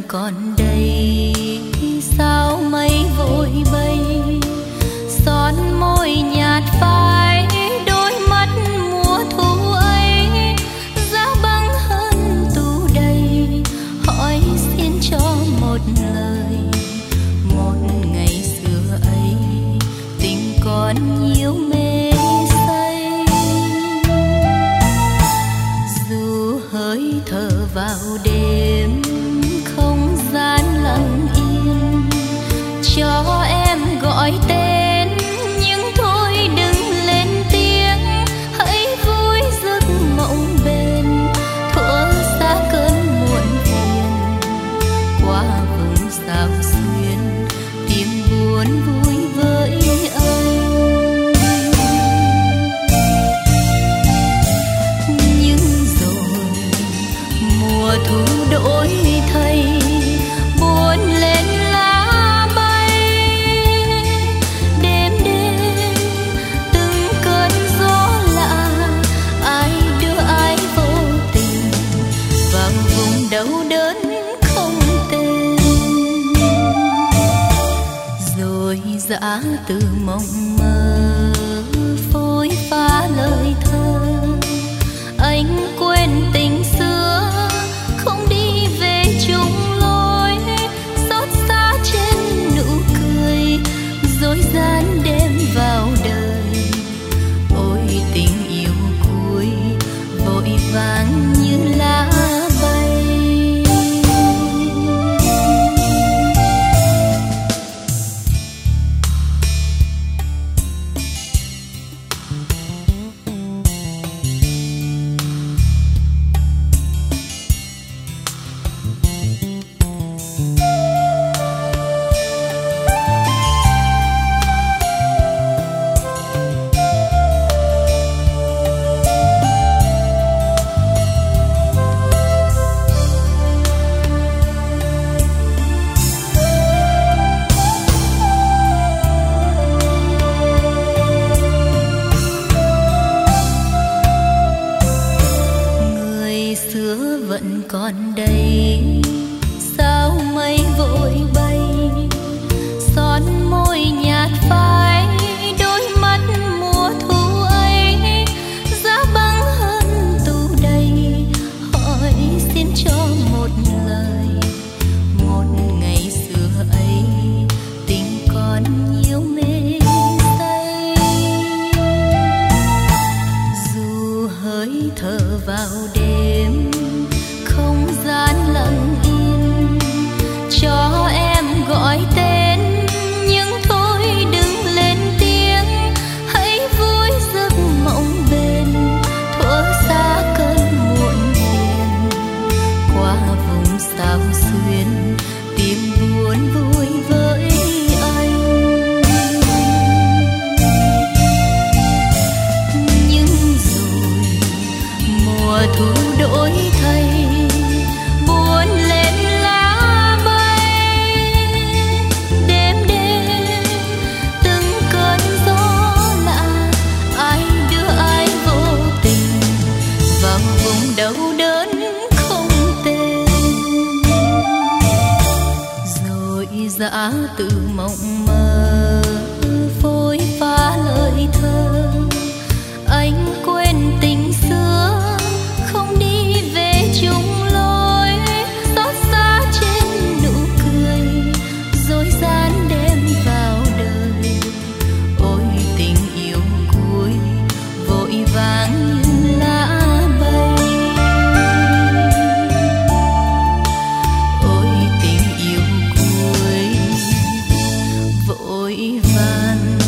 còn đây, sao mây vội bay, son môi nhạt phai đôi mắt mùa thu ấy, giá băng hơn tủ đầy, hỏi xin cho một lời. Một ngày xưa ấy tình còn nhiều mê say, dù hơi thở vào đêm không gian lặng yên, cho em gọi tên nhưng thôi đừng lên tiếng, hãy vui giấc mộng bên thuở xa cơn muộn phiền, qua vùng sao xuyên tìm buồn vui với anh. Nhưng rồi mùa thu đổi thay, buồn lên lá bay, đêm đêm từng cơn gió lạ, ai đưa ai vô tình vào vùng đau đớn không tên. Rồi dã từ mộng mơ phôi pha lời thơ, anh quên tình xưa không đi về chung lối, xót xa trên nụ cười dối gian đêm vào đời. Ôi tình yêu cuối vội vàng như lá bay. Xưa vẫn còn đây, sao mây vội bay, son môi nhạt phai đôi mắt mùa thu ấy, giá băng hơn tủ đầy, hỏi xin cho một lời. Một ngày xưa ấy tình còn nhiều mê say, dù hơi thở vào đêm không gian lặng yên, cho em gọi tên nhưng thôi đừng lên tiếng, hãy vui giấc mộng bên thuở xa cơn muộn phiền, qua vùng sao xuyên tìm buồn vui với anh. Nhưng rồi mùa thu đổi thay, buồn lên lá bay, đêm đêm từng cơn gió lạ, ai đưa ai vô tình vào vùng đau đớn không tên. Rồi dã từ mộng mơ phôi pha lời thơ, anh quên tình xưa không đi về chung lối, xót xa trên nụ cười dối gian đêm vào đời. Ôi tình yêu cuối vội vàng như lá bay, ôi tình yêu cuối vội vàng.